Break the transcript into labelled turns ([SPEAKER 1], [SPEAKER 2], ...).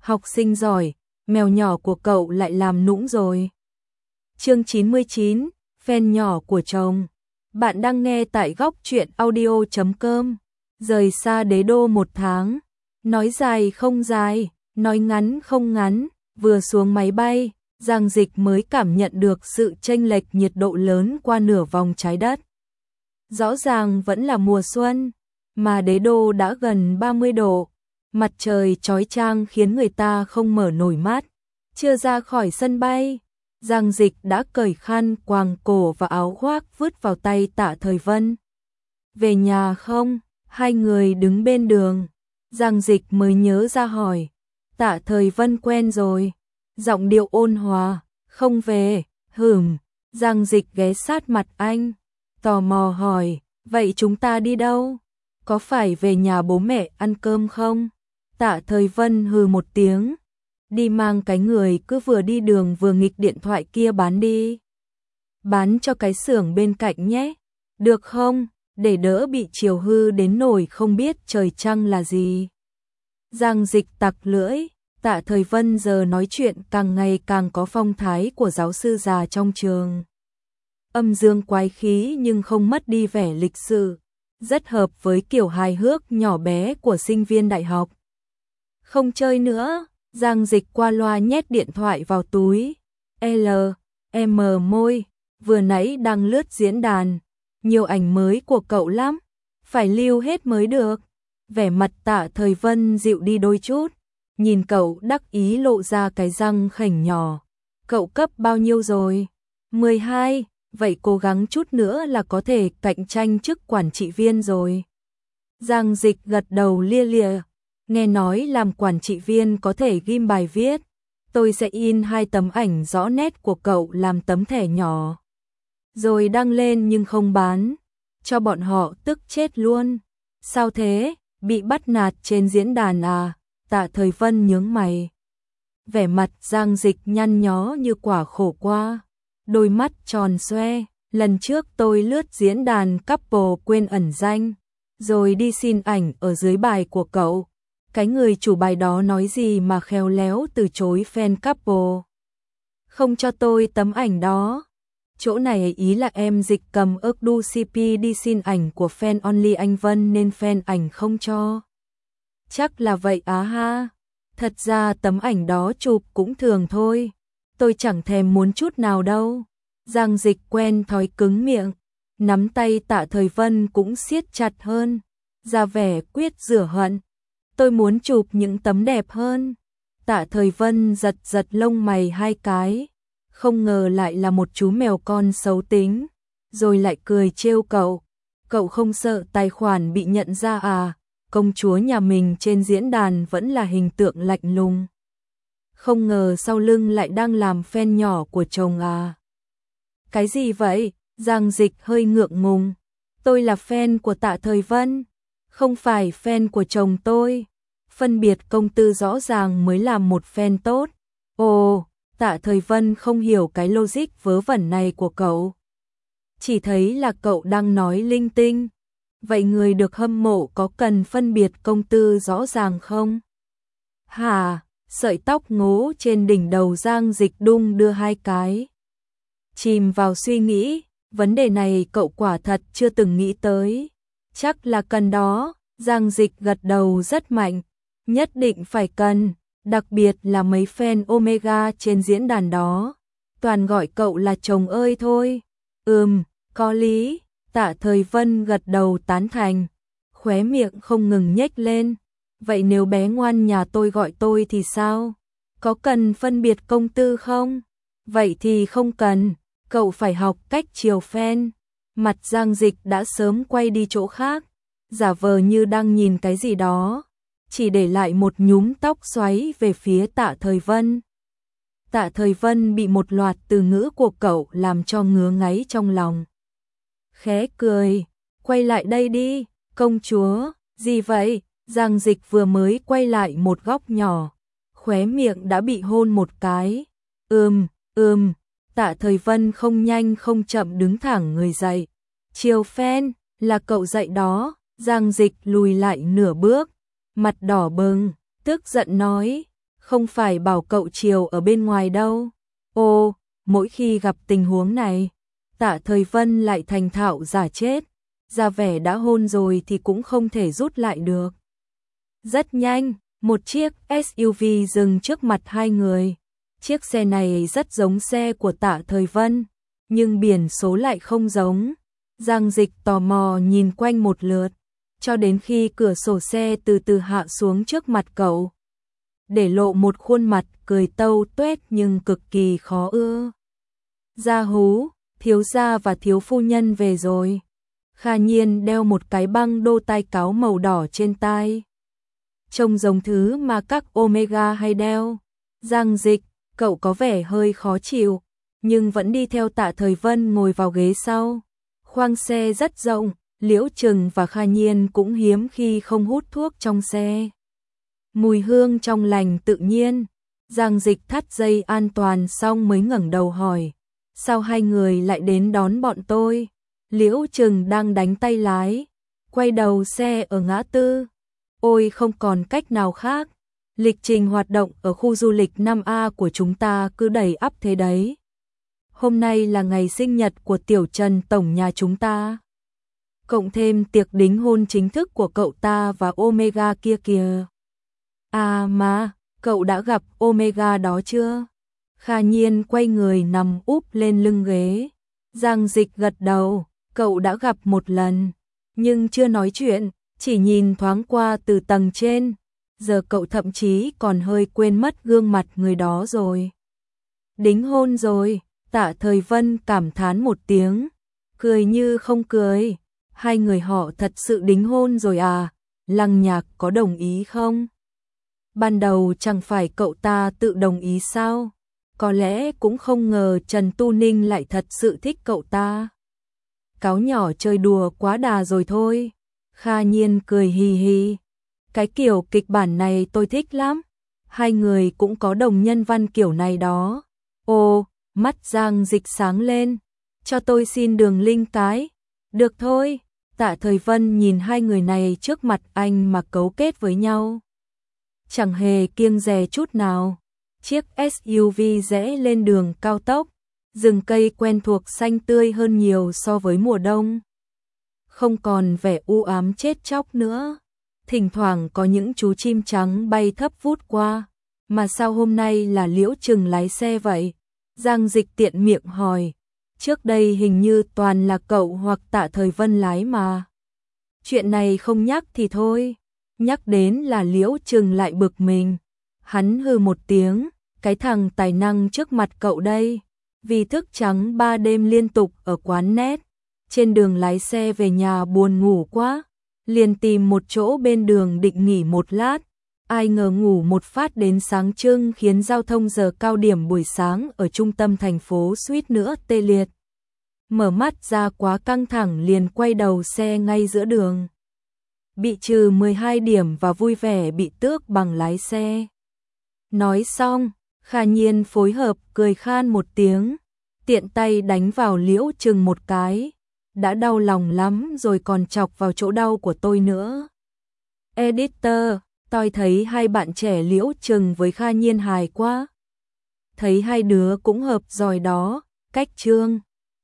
[SPEAKER 1] học sinh giỏi, mèo nhỏ của cậu lại làm nũng rồi. Chương 99, fan nhỏ của chồng. Bạn đang nghe tại góc truyện audio.com. Rời xa đế đô 1 tháng. Nói dài không dài, nói ngắn không ngắn, vừa xuống máy bay, Giang Dịch mới cảm nhận được sự chênh lệch nhiệt độ lớn qua nửa vòng trái đất. Rõ ràng vẫn là mùa xuân, mà đế đô đã gần 30 độ. Mặt trời chói chang khiến người ta không mở nổi mắt. Chưa ra khỏi sân bay, Giang Dịch đã cởi khăn quàng cổ và áo khoác vứt vào tay Tạ Thời Vân. Về nhà không? Hai người đứng bên đường. Giang Dịch mới nhớ ra hỏi. Tạ Thời Vân quen rồi. Giọng điệu ôn hòa. Không về. Giang Dịch ghé sát mặt anh. Tò mò hỏi. Vậy chúng ta đi đâu? Có phải về nhà bố mẹ ăn cơm không? Tạ Thời Vân hừ một tiếng. Đi mang cái người cứ vừa đi đường vừa nghịch điện thoại kia bán đi. Bán cho cái xưởng bên cạnh nhé. Được không? Để đỡ bị chiều hư đến nổi không biết trời trăng là gì. Giang Dịch tặc lưỡi. Tạ Thời Vân giờ nói chuyện càng ngày càng có phong thái của giáo sư già trong trường. Âm dương quái khí nhưng không mất đi vẻ lịch sự. Rất hợp với kiểu hài hước nhỏ bé của sinh viên đại học. Không chơi nữa. Giang Dịch qua loa nhét điện thoại vào túi. Môi. Vừa nãy đang lướt diễn đàn. Nhiều ảnh mới của cậu lắm. Phải lưu hết mới được. Vẻ mặt Tạ Thời Vân dịu đi đôi chút. Nhìn cậu đắc ý lộ ra cái răng khểnh nhỏ. Cậu cấp bao nhiêu rồi? 12. Vậy cố gắng chút nữa là có thể cạnh tranh chức quản trị viên rồi. Giang Dịch gật đầu lia lịa. Nghe nói làm quản trị viên có thể ghim bài viết. Tôi sẽ in 2 tấm ảnh rõ nét của cậu làm tấm thẻ nhỏ. Rồi đăng lên nhưng không bán. Cho bọn họ tức chết luôn. Sao thế? Bị bắt nạt trên diễn đàn à? Tạ Thời Vân nhướng mày. Vẻ mặt Giang Dịch nhăn nhó như quả khổ qua. Đôi mắt tròn xoe. Lần trước tôi lướt diễn đàn couple quên ẩn danh. Rồi đi xin ảnh ở dưới bài của cậu. Cái người chủ bài đó nói gì mà khéo léo từ chối fan couple. Không cho tôi tấm ảnh đó. Chỗ này ý là em Dịch cầm ước đu CP đi xin ảnh của fan only anh Vân nên fan ảnh không cho. Chắc là vậy á ha. Thật ra tấm ảnh đó chụp cũng thường thôi. Tôi chẳng thèm muốn chút nào đâu. Giang Dịch quen thói cứng miệng. Nắm tay Tạ Thời Vân cũng siết chặt hơn. Ra vẻ quyết rửa hận. Tôi muốn chụp những tấm đẹp hơn. Tạ Thời Vân giật giật lông mày 2 cái. Không ngờ lại là một chú mèo con xấu tính. Rồi lại cười trêu cậu. Cậu không sợ tài khoản bị nhận ra à? Công chúa nhà mình trên diễn đàn vẫn là hình tượng lạnh lùng. Không ngờ sau lưng lại đang làm fan nhỏ của chồng à? Cái gì vậy? Giang Dịch hơi ngượng ngùng. Tôi là fan của Tạ Thời Vân. Không phải fan của chồng tôi. Phân biệt công tư rõ ràng mới là một fan tốt. Ồ, Tạ Thời Vân không hiểu cái logic vớ vẩn này của cậu. Chỉ thấy là cậu đang nói linh tinh. Vậy người được hâm mộ có cần phân biệt công tư rõ ràng không? Hả? Sợi tóc ngố trên đỉnh đầu Giang Dịch đung đưa 2 cái. Chìm vào suy nghĩ, vấn đề này cậu quả thật chưa từng nghĩ tới. Chắc là cần đó. Giang Dịch gật đầu rất mạnh. Nhất định phải cần, đặc biệt là mấy fan Omega trên diễn đàn đó. Toàn gọi cậu là chồng ơi thôi. Có lý. Tạ Thời Vân gật đầu tán thành. Khóe miệng không ngừng nhếch lên. Vậy nếu bé ngoan nhà tôi gọi tôi thì sao? Có cần phân biệt công tư không? Vậy thì không cần. Cậu phải học cách chiều fan. Mặt Giang Dịch đã sớm quay đi chỗ khác. Giả vờ như đang nhìn cái gì đó. Chỉ để lại một nhúm tóc xoáy về phía Tạ Thời Vân. Tạ Thời Vân bị một loạt từ ngữ của cậu làm cho ngứa ngáy trong lòng. Khẽ cười. Quay lại đây đi, công chúa. Gì vậy? Giang Dịch vừa mới quay lại một góc nhỏ. Khóe miệng đã bị hôn một cái. Tạ Thời Vân không nhanh không chậm đứng thẳng người dậy. Chiều fan, là cậu dậy đó. Giang Dịch lùi lại nửa bước. Mặt đỏ bừng, tức giận nói. Không phải bảo cậu chiều ở bên ngoài đâu. Ô, mỗi khi gặp tình huống này, Tạ Thời Vân lại thành thạo giả chết, ra vẻ đã hôn rồi thì cũng không thể rút lại được. Rất nhanh, một chiếc SUV dừng trước mặt hai người. Chiếc xe này rất giống xe của Tạ Thời Vân, nhưng biển số lại không giống. Giang Dịch tò mò nhìn quanh một lượt, cho đến khi cửa sổ xe từ từ hạ xuống trước mặt cậu, để lộ một khuôn mặt cười tâu tuét nhưng cực kỳ khó ưa. Gia Hú, thiếu gia và thiếu phu nhân về rồi. Kha Nhiên đeo một cái băng đô tai cáo màu đỏ trên tai, trông giống thứ mà các Omega hay đeo. Giang Dịch, cậu có vẻ hơi khó chịu, nhưng vẫn đi theo Tạ Thời Vân ngồi vào ghế sau. Khoang xe rất rộng, Liễu Trừng và Kha Nhiên cũng hiếm khi không hút thuốc trong xe. Mùi hương trong lành tự nhiên. Giang Dịch thắt dây an toàn xong mới ngẩng đầu hỏi, sao hai người lại đến đón bọn tôi? Liễu Trừng đang đánh tay lái, quay đầu xe ở ngã tư. Ôi không còn cách nào khác, lịch trình hoạt động ở khu du lịch 5A của chúng ta cứ đầy ắp thế đấy. Hôm nay là ngày sinh nhật của Tiểu Trần tổng nhà chúng ta, cộng thêm tiệc đính hôn chính thức của cậu ta và Omega kia kìa. À mà, cậu đã gặp Omega đó chưa? Kha Nhiên quay người nằm úp lên lưng ghế. Giang Dịch gật đầu, cậu đã gặp một lần, nhưng chưa nói chuyện, chỉ nhìn thoáng qua từ tầng trên. Giờ cậu thậm chí còn hơi quên mất gương mặt người đó rồi. Đính hôn rồi, Tạ Thời Vân cảm thán một tiếng, cười như không cười. Hai người họ thật sự đính hôn rồi à? Lăng Nhạc có đồng ý không? Ban đầu chẳng phải cậu ta tự đồng ý sao? Có lẽ cũng không ngờ Trần Tu Ninh lại thật sự thích cậu ta. Cáo nhỏ chơi đùa quá đà rồi thôi. Kha Nhiên cười hì hì. Cái kiểu kịch bản này tôi thích lắm. Hai người cũng có đồng nhân văn kiểu này đó. Ồ, mắt Giang Dịch sáng lên. Cho tôi xin đường link cái. Được thôi. Tạ Thời Vân nhìn hai người này trước mặt anh mà cấu kết với nhau, chẳng hề kiêng dè chút nào. Chiếc SUV rẽ lên đường cao tốc, rừng cây quen thuộc xanh tươi hơn nhiều so với mùa đông. Không còn vẻ u ám chết chóc nữa. Thỉnh thoảng có những chú chim trắng bay thấp vút qua. Mà sao hôm nay là Liễu Trừng lái xe vậy? Giang Dịch tiện miệng hỏi. Trước đây hình như toàn là cậu hoặc Tạ Thời Vân lái mà. Chuyện này không nhắc thì thôi. Nhắc đến là Liễu Trừng lại bực mình. Hắn hừ một tiếng, cái thằng tài năng trước mặt cậu đây. Vì thức trắng 3 đêm liên tục ở quán net, trên đường lái xe về nhà buồn ngủ quá, liền tìm một chỗ bên đường định nghỉ một lát. Ai ngờ ngủ một phát đến sáng trưng khiến giao thông giờ cao điểm buổi sáng ở trung tâm thành phố suýt nữa tê liệt. Mở mắt ra quá căng thẳng liền quay đầu xe ngay giữa đường. Bị trừ 12 điểm và vui vẻ bị tước bằng lái xe. Nói xong, Kha Nhiên phối hợp cười khan một tiếng, tiện tay đánh vào Liễu Trừng một cái. Đã đau lòng lắm rồi còn chọc vào chỗ đau của tôi nữa. Editor, tôi thấy hai bạn trẻ Liễu Trừng với Kha Nhiên hài quá. Thấy hai đứa cũng hợp rồi đó, cách chương.